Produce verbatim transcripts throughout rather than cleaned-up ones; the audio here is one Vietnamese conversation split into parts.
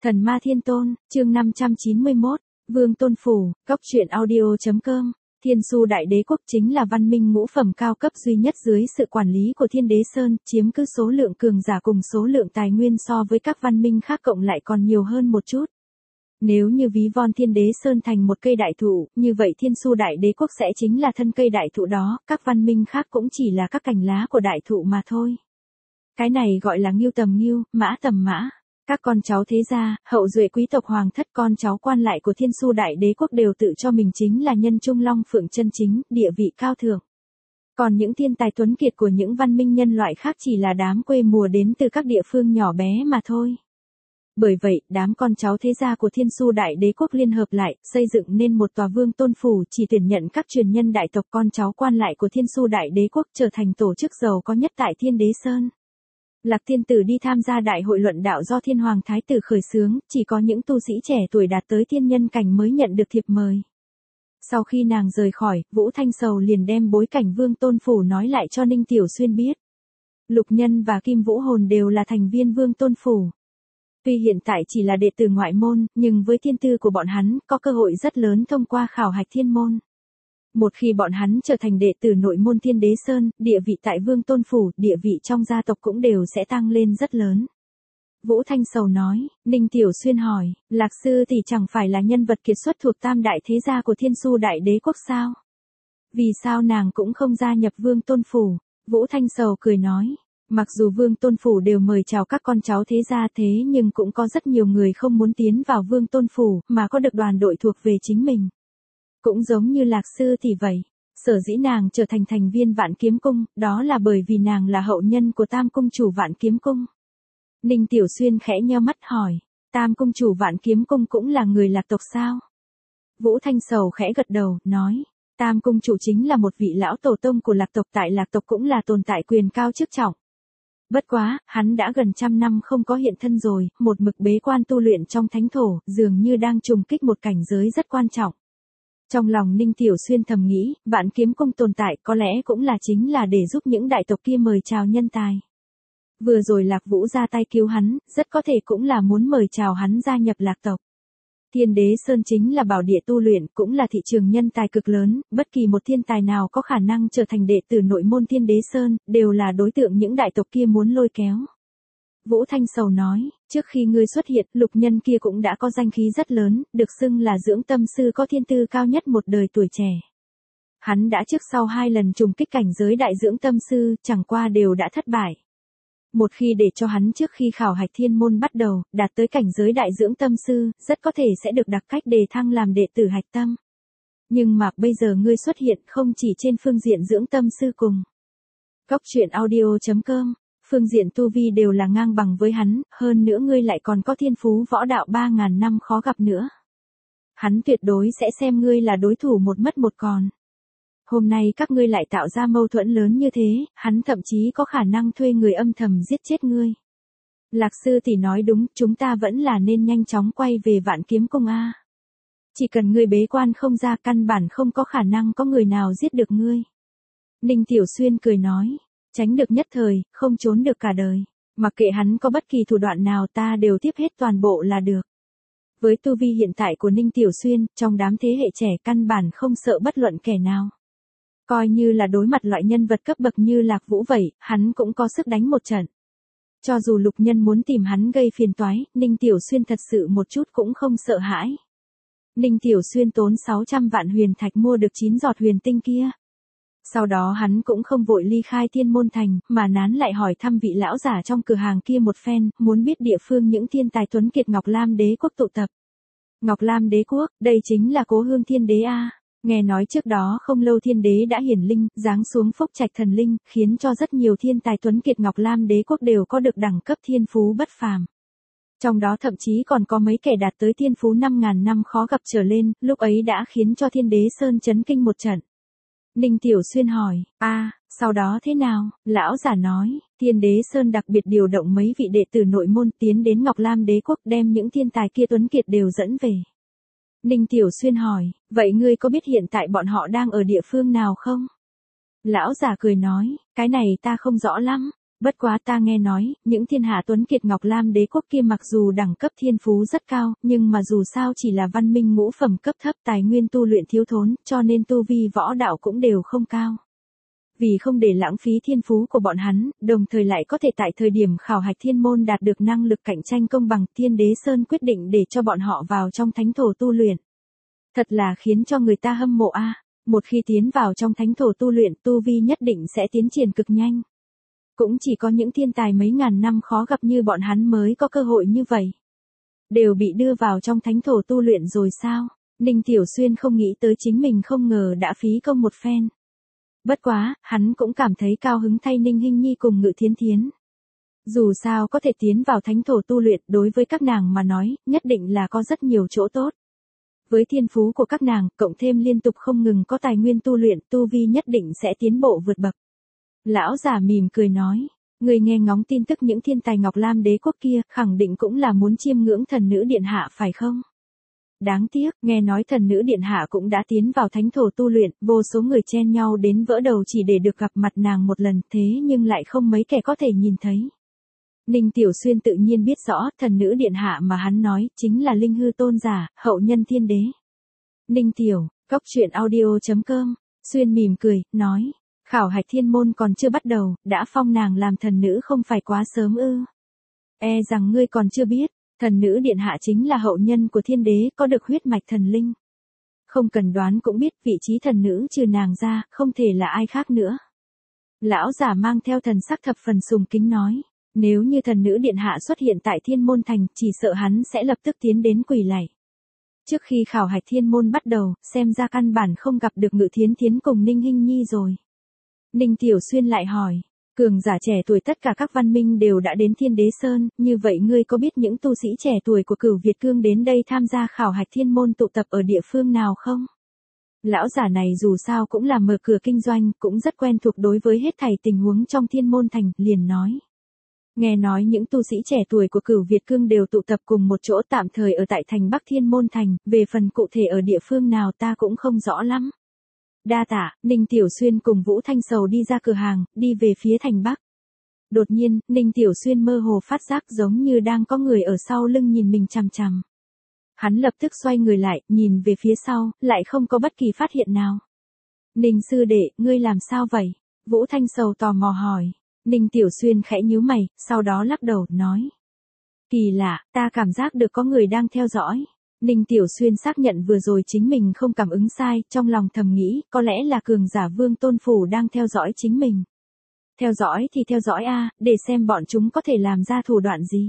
Thần Ma Thiên Tôn, chương năm trăm chín mươi mốt, Vương Tôn Phủ, Cốc truyện audio.com. Thiên Su Đại Đế Quốc chính là văn minh ngũ phẩm cao cấp duy nhất dưới sự quản lý của Thiên Đế Sơn, chiếm cứ số lượng cường giả cùng số lượng tài nguyên so với các văn minh khác cộng lại còn nhiều hơn một chút. Nếu như ví von Thiên Đế Sơn thành một cây đại thụ, như vậy Thiên Su Đại Đế Quốc sẽ chính là thân cây đại thụ đó, các văn minh khác cũng chỉ là các cành lá của đại thụ mà thôi. Cái này gọi là ngưu tầm ngưu, mã tầm mã. Các con cháu thế gia, hậu duệ quý tộc hoàng thất con cháu quan lại của Thiên Su Đại Đế Quốc đều tự cho mình chính là nhân trung long phượng chân chính, địa vị cao thượng. Còn những thiên tài tuấn kiệt của những văn minh nhân loại khác chỉ là đám quê mùa đến từ các địa phương nhỏ bé mà thôi. Bởi vậy, đám con cháu thế gia của Thiên Su Đại Đế Quốc liên hợp lại, xây dựng nên một tòa Vương Tôn Phủ chỉ tuyển nhận các truyền nhân đại tộc con cháu quan lại của Thiên Su Đại Đế Quốc trở thành tổ chức giàu có nhất tại Thiên Đế Sơn. Lạc Tiên Tử đi tham gia đại hội luận đạo do Thiên Hoàng Thái Tử khởi xướng, chỉ có những tu sĩ trẻ tuổi đạt tới thiên nhân cảnh mới nhận được thiệp mời. Sau khi nàng rời khỏi, Vũ Thanh Sầu liền đem bối cảnh Vương Tôn Phủ nói lại cho Ninh Tiểu Xuyên biết. Lục Nhân và Kim Vũ Hồn đều là thành viên Vương Tôn Phủ. Tuy hiện tại chỉ là đệ tử ngoại môn, nhưng với thiên tư của bọn hắn, có cơ hội rất lớn thông qua khảo hạch thiên môn. Một khi bọn hắn trở thành đệ tử nội môn Thiên Đế Sơn, địa vị tại Vương Tôn Phủ, địa vị trong gia tộc cũng đều sẽ tăng lên rất lớn. Vũ Thanh Sầu nói, Ninh Tiểu Xuyên hỏi, Lạc Sư thì chẳng phải là nhân vật kiệt xuất thuộc tam đại thế gia của Thiên Su Đại Đế Quốc sao? Vì sao nàng cũng không gia nhập Vương Tôn Phủ? Vũ Thanh Sầu cười nói, mặc dù Vương Tôn Phủ đều mời chào các con cháu thế gia thế nhưng cũng có rất nhiều người không muốn tiến vào Vương Tôn Phủ, mà có được đoàn đội thuộc về chính mình. Cũng giống như Lạc Sư thì vậy, sở dĩ nàng trở thành thành viên Vạn Kiếm Cung, đó là bởi vì nàng là hậu nhân của Tam Cung Chủ Vạn Kiếm Cung. Ninh Tiểu Xuyên khẽ nheo mắt hỏi, Tam Cung Chủ Vạn Kiếm Cung cũng là người Lạc tộc sao? Vũ Thanh Sầu khẽ gật đầu, nói, Tam Cung Chủ chính là một vị lão tổ tông của Lạc tộc, tại Lạc tộc cũng là tồn tại quyền cao chức trọng. Bất quá, hắn đã gần trăm năm không có hiện thân rồi, một mực bế quan tu luyện trong thánh thổ, dường như đang trùng kích một cảnh giới rất quan trọng. Trong lòng Ninh Tiểu Xuyên thầm nghĩ, Vạn Kiếm Cung tồn tại có lẽ cũng là chính là để giúp những đại tộc kia mời chào nhân tài. Vừa rồi Lạc Vũ ra tay cứu hắn, rất có thể cũng là muốn mời chào hắn gia nhập Lạc tộc. Thiên Đế Sơn chính là bảo địa tu luyện, cũng là thị trường nhân tài cực lớn, bất kỳ một thiên tài nào có khả năng trở thành đệ tử nội môn Thiên Đế Sơn, đều là đối tượng những đại tộc kia muốn lôi kéo. Vũ Thanh Sầu nói, trước khi ngươi xuất hiện, Lục Nhân kia cũng đã có danh khí rất lớn, được xưng là dưỡng tâm sư có thiên tư cao nhất một đời tuổi trẻ. Hắn đã trước sau hai lần trùng kích cảnh giới đại dưỡng tâm sư, chẳng qua đều đã thất bại. Một khi để cho hắn trước khi khảo hạch thiên môn bắt đầu, đạt tới cảnh giới đại dưỡng tâm sư, rất có thể sẽ được đặc cách đề thăng làm đệ tử hạch tâm. Nhưng mà bây giờ ngươi xuất hiện không chỉ trên phương diện dưỡng tâm sư cùng. Cốc truyện audio.com, phương diện tu vi đều là ngang bằng với hắn, hơn nữa ngươi lại còn có thiên phú võ đạo ba ngàn năm khó gặp nữa. Hắn tuyệt đối sẽ xem ngươi là đối thủ một mất một còn. Hôm nay các ngươi lại tạo ra mâu thuẫn lớn như thế, hắn thậm chí có khả năng thuê người âm thầm giết chết ngươi. Lạc Sư thì nói đúng, chúng ta vẫn là nên nhanh chóng quay về Vạn Kiếm Cung a. Chỉ cần ngươi bế quan không ra, căn bản không có khả năng có người nào giết được ngươi. Ninh Tiểu Xuyên cười nói, tránh được nhất thời, không trốn được cả đời. Mặc kệ hắn có bất kỳ thủ đoạn nào ta đều tiếp hết toàn bộ là được. Với tu vi hiện tại của Ninh Tiểu Xuyên, trong đám thế hệ trẻ căn bản không sợ bất luận kẻ nào. Coi như là đối mặt loại nhân vật cấp bậc như Lạc Vũ vậy, hắn cũng có sức đánh một trận. Cho dù Lục Nhân muốn tìm hắn gây phiền toái, Ninh Tiểu Xuyên thật sự một chút cũng không sợ hãi. Ninh Tiểu Xuyên tốn sáu trăm vạn huyền thạch mua được chín giọt huyền tinh kia. Sau đó hắn cũng không vội ly khai Thiên Môn Thành, mà nán lại hỏi thăm vị lão giả trong cửa hàng kia một phen, muốn biết địa phương những thiên tài tuấn kiệt Ngọc Lam Đế Quốc tụ tập. Ngọc Lam Đế Quốc, đây chính là cố hương Thiên Đế a. Nghe nói trước đó không lâu Thiên Đế đã hiển linh, giáng xuống Phúc Trạch Thần Linh, khiến cho rất nhiều thiên tài tuấn kiệt Ngọc Lam Đế Quốc đều có được đẳng cấp thiên phú bất phàm. Trong đó thậm chí còn có mấy kẻ đạt tới thiên phú năm ngàn năm khó gặp trở lên, lúc ấy đã khiến cho Thiên Đế Sơn chấn kinh một trận. Ninh Tiểu Xuyên hỏi, a, à, sau đó thế nào? Lão giả nói, Thiên Đế Sơn đặc biệt điều động mấy vị đệ tử nội môn tiến đến Ngọc Lam Đế Quốc đem những thiên tài kia tuấn kiệt đều dẫn về. Ninh Tiểu Xuyên hỏi, vậy ngươi có biết hiện tại bọn họ đang ở địa phương nào không? Lão giả cười nói, cái này ta không rõ lắm. Bất quá ta nghe nói, những thiên hạ tuấn kiệt Ngọc Lam đế quốc kia mặc dù đẳng cấp thiên phú rất cao, nhưng mà dù sao chỉ là văn minh ngũ phẩm cấp thấp, tài nguyên tu luyện thiếu thốn, cho nên tu vi võ đạo cũng đều không cao. Vì không để lãng phí thiên phú của bọn hắn, đồng thời lại có thể tại thời điểm khảo hạch thiên môn đạt được năng lực cạnh tranh công bằng, Thiên Đế Sơn quyết định để cho bọn họ vào trong thánh thổ tu luyện. Thật là khiến cho người ta hâm mộ a. Một khi tiến vào trong thánh thổ tu luyện, tu vi nhất định sẽ tiến triển cực nhanh. Cũng chỉ có những thiên tài mấy ngàn năm khó gặp như bọn hắn mới có cơ hội như vậy. Đều bị đưa vào trong thánh thổ tu luyện rồi sao? Ninh Tiểu Xuyên không nghĩ tới chính mình không ngờ đã phí công một phen. Bất quá, hắn cũng cảm thấy cao hứng thay Ninh Hinh Nhi cùng Ngự Thiến Thiến. Dù sao có thể tiến vào thánh thổ tu luyện đối với các nàng mà nói, nhất định là có rất nhiều chỗ tốt. Với thiên phú của các nàng, cộng thêm liên tục không ngừng có tài nguyên tu luyện, tu vi nhất định sẽ tiến bộ vượt bậc. Lão giả mỉm cười nói, người nghe ngóng tin tức những thiên tài Ngọc Lam đế quốc kia, khẳng định cũng là muốn chiêm ngưỡng thần nữ điện hạ phải không? Đáng tiếc, nghe nói thần nữ điện hạ cũng đã tiến vào thánh thổ tu luyện, vô số người chen nhau đến vỡ đầu chỉ để được gặp mặt nàng một lần, thế nhưng lại không mấy kẻ có thể nhìn thấy. Ninh Tiểu Xuyên tự nhiên biết rõ, thần nữ điện hạ mà hắn nói, chính là Linh Hư tôn giả, hậu nhân thiên đế. Ninh Tiểu, cóc truyện audio chấm com, Xuyên mỉm cười, nói, khảo hạch thiên môn còn chưa bắt đầu, đã phong nàng làm thần nữ không phải quá sớm ư? E rằng ngươi còn chưa biết. Thần nữ điện hạ chính là hậu nhân của thiên đế, có được huyết mạch thần linh. Không cần đoán cũng biết vị trí thần nữ trừ nàng ra, không thể là ai khác nữa. Lão giả mang theo thần sắc thập phần sùng kính nói, nếu như thần nữ điện hạ xuất hiện tại thiên môn thành, chỉ sợ hắn sẽ lập tức tiến đến quỳ lạy. Trước khi khảo hạch thiên môn bắt đầu, xem ra căn bản không gặp được Ngự Thiến Thiến cùng Ninh Hinh Nhi rồi. Ninh Tiểu Xuyên lại hỏi. Cường giả trẻ tuổi tất cả các văn minh đều đã đến Thiên Đế Sơn, như vậy ngươi có biết những tu sĩ trẻ tuổi của Cửu Việt Cương đến đây tham gia khảo hạch thiên môn tụ tập ở địa phương nào không? Lão giả này dù sao cũng là mở cửa kinh doanh, cũng rất quen thuộc đối với hết thảy tình huống trong thiên môn thành, liền nói. Nghe nói những tu sĩ trẻ tuổi của Cửu Việt Cương đều tụ tập cùng một chỗ tạm thời ở tại thành Bắc Thiên Môn Thành, về phần cụ thể ở địa phương nào ta cũng không rõ lắm. Đa tạ, Ninh Tiểu Xuyên cùng Vũ Thanh Sầu đi ra cửa hàng, đi về phía thành Bắc. Đột nhiên, Ninh Tiểu Xuyên mơ hồ phát giác giống như đang có người ở sau lưng nhìn mình chằm chằm. Hắn lập tức xoay người lại, nhìn về phía sau, lại không có bất kỳ phát hiện nào. Ninh sư đệ, ngươi làm sao vậy? Vũ Thanh Sầu tò mò hỏi. Ninh Tiểu Xuyên khẽ nhíu mày, sau đó lắc đầu, nói. Kỳ lạ, ta cảm giác được có người đang theo dõi. Ninh Tiểu Xuyên xác nhận vừa rồi chính mình không cảm ứng sai, trong lòng thầm nghĩ, có lẽ là cường giả Vương Tôn Phủ đang theo dõi chính mình. Theo dõi thì theo dõi a, để xem bọn chúng có thể làm ra thủ đoạn gì.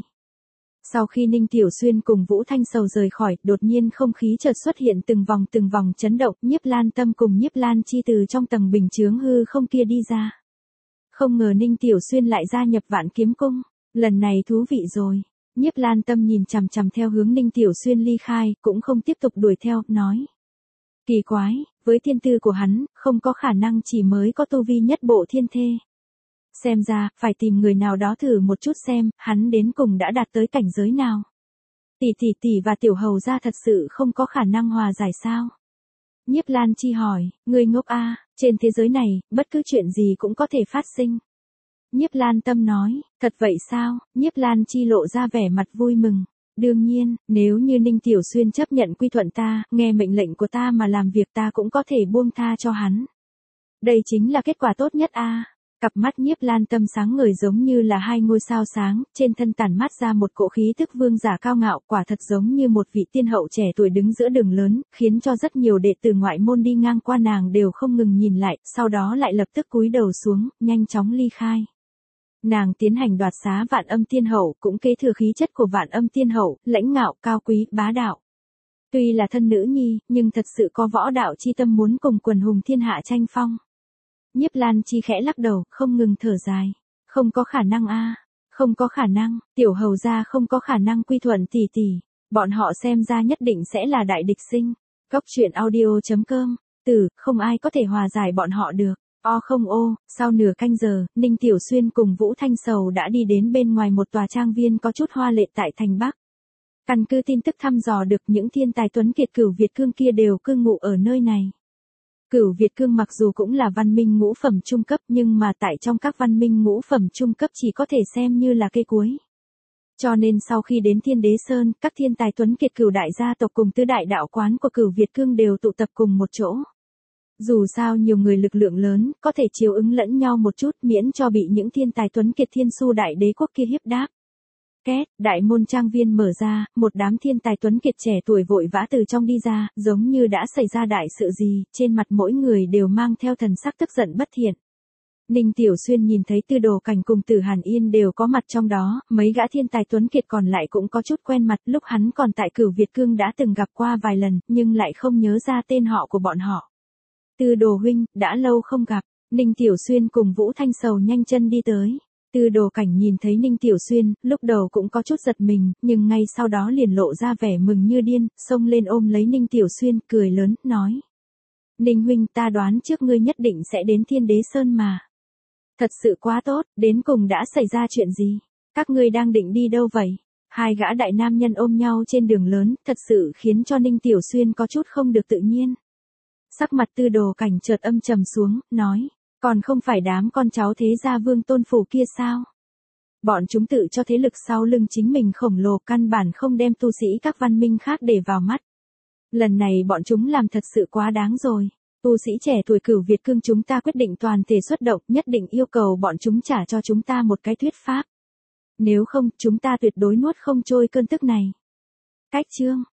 Sau khi Ninh Tiểu Xuyên cùng Vũ Thanh Sầu rời khỏi, đột nhiên không khí chợt xuất hiện từng vòng từng vòng chấn động, Nhiếp Lan Tâm cùng Nhiếp Lan Chi từ trong tầng bình chướng hư không kia đi ra. Không ngờ Ninh Tiểu Xuyên lại gia nhập Vạn Kiếm Cung, lần này thú vị rồi. Nhiếp Lan Tâm nhìn chằm chằm theo hướng Ninh Tiểu Xuyên ly khai, cũng không tiếp tục đuổi theo, nói. Kỳ quái, với thiên tư của hắn, không có khả năng chỉ mới có tu vi nhất bộ thiên thê. Xem ra, phải tìm người nào đó thử một chút xem, hắn đến cùng đã đạt tới cảnh giới nào. Tỷ tỷ tỷ và tiểu hầu gia thật sự không có khả năng hòa giải sao? Nhiếp Lan Chi hỏi, ngươi ngốc a, trên thế giới này, bất cứ chuyện gì cũng có thể phát sinh. Nhiếp Lan Tâm nói, thật vậy sao? Nhiếp Lan Chi lộ ra vẻ mặt vui mừng. Đương nhiên, nếu như Ninh Tiểu Xuyên chấp nhận quy thuận ta, nghe mệnh lệnh của ta mà làm việc ta cũng có thể buông tha cho hắn. Đây chính là kết quả tốt nhất a. Cặp mắt Nhiếp Lan Tâm sáng ngời giống như là hai ngôi sao sáng, trên thân tản mát ra một cỗ khí thức vương giả cao ngạo, quả thật giống như một vị tiên hậu trẻ tuổi đứng giữa đường lớn, khiến cho rất nhiều đệ tử ngoại môn đi ngang qua nàng đều không ngừng nhìn lại, sau đó lại lập tức cúi đầu xuống, nhanh chóng ly khai. Nàng tiến hành đoạt xá Vạn Âm Tiên Hậu, cũng kế thừa khí chất của Vạn Âm Tiên Hậu, lãnh ngạo, cao quý, bá đạo. Tuy là thân nữ nhi, nhưng thật sự có võ đạo chi tâm muốn cùng quần hùng thiên hạ tranh phong. Nhiếp Lan Chi khẽ lắc đầu, không ngừng thở dài. Không có khả năng a, không có khả năng, tiểu hầu gia không có khả năng quy thuận tỷ tỷ. Bọn họ xem ra nhất định sẽ là đại địch sinh. Cóc truyện audio chấm com, từ, không ai có thể hòa giải bọn họ được. O không ô, sau nửa canh giờ, Ninh Tiểu Xuyên cùng Vũ Thanh Sầu đã đi đến bên ngoài một tòa trang viên có chút hoa lệ tại thành Bắc. Căn cứ tin tức thăm dò được những thiên tài tuấn kiệt Cửu Việt Cương kia đều cư ngụ ở nơi này. Cửu Việt Cương mặc dù cũng là văn minh ngũ phẩm trung cấp nhưng mà tại trong các văn minh ngũ phẩm trung cấp chỉ có thể xem như là cây cuối. Cho nên sau khi đến Thiên Đế Sơn, các thiên tài tuấn kiệt cửu đại gia tộc cùng tứ đại đạo quán của Cửu Việt Cương đều tụ tập cùng một chỗ. Dù sao nhiều người lực lượng lớn, có thể chiếu ứng lẫn nhau một chút miễn cho bị những thiên tài tuấn kiệt Thiên Su Đại Đế Quốc kia hiếp đáp. Két, đại môn trang viên mở ra, một đám thiên tài tuấn kiệt trẻ tuổi vội vã từ trong đi ra, giống như đã xảy ra đại sự gì, trên mặt mỗi người đều mang theo thần sắc tức giận bất thiện. Ninh Tiểu Xuyên nhìn thấy Tư Đồ Cảnh cùng Tử Hàn Yên đều có mặt trong đó, mấy gã thiên tài tuấn kiệt còn lại cũng có chút quen mặt, lúc hắn còn tại Cửu Việt Cương đã từng gặp qua vài lần, nhưng lại không nhớ ra tên họ của bọn họ. Tư Đồ huynh, đã lâu không gặp, Ninh Tiểu Xuyên cùng Vũ Thanh Sầu nhanh chân đi tới. Tư Đồ Cảnh nhìn thấy Ninh Tiểu Xuyên, lúc đầu cũng có chút giật mình, nhưng ngay sau đó liền lộ ra vẻ mừng như điên, xông lên ôm lấy Ninh Tiểu Xuyên, cười lớn, nói. Ninh huynh, ta đoán trước ngươi nhất định sẽ đến Thiên Đế Sơn mà. Thật sự quá tốt, đến cùng đã xảy ra chuyện gì? Các ngươi đang định đi đâu vậy? Hai gã đại nam nhân ôm nhau trên đường lớn, thật sự khiến cho Ninh Tiểu Xuyên có chút không được tự nhiên. Sắc mặt Tư Đồ Cảnh chợt âm trầm xuống, nói. Còn không phải đám con cháu thế gia Vương Tôn Phủ kia sao? Bọn chúng tự cho thế lực sau lưng chính mình khổng lồ, căn bản không đem tu sĩ các văn minh khác để vào mắt. Lần này bọn chúng làm thật sự quá đáng rồi. Tu sĩ trẻ tuổi Cửu Việt Cương chúng ta quyết định toàn thể xuất động, nhất định yêu cầu bọn chúng trả cho chúng ta một cái thuyết pháp. Nếu không, chúng ta tuyệt đối nuốt không trôi cơn tức này. Cách chương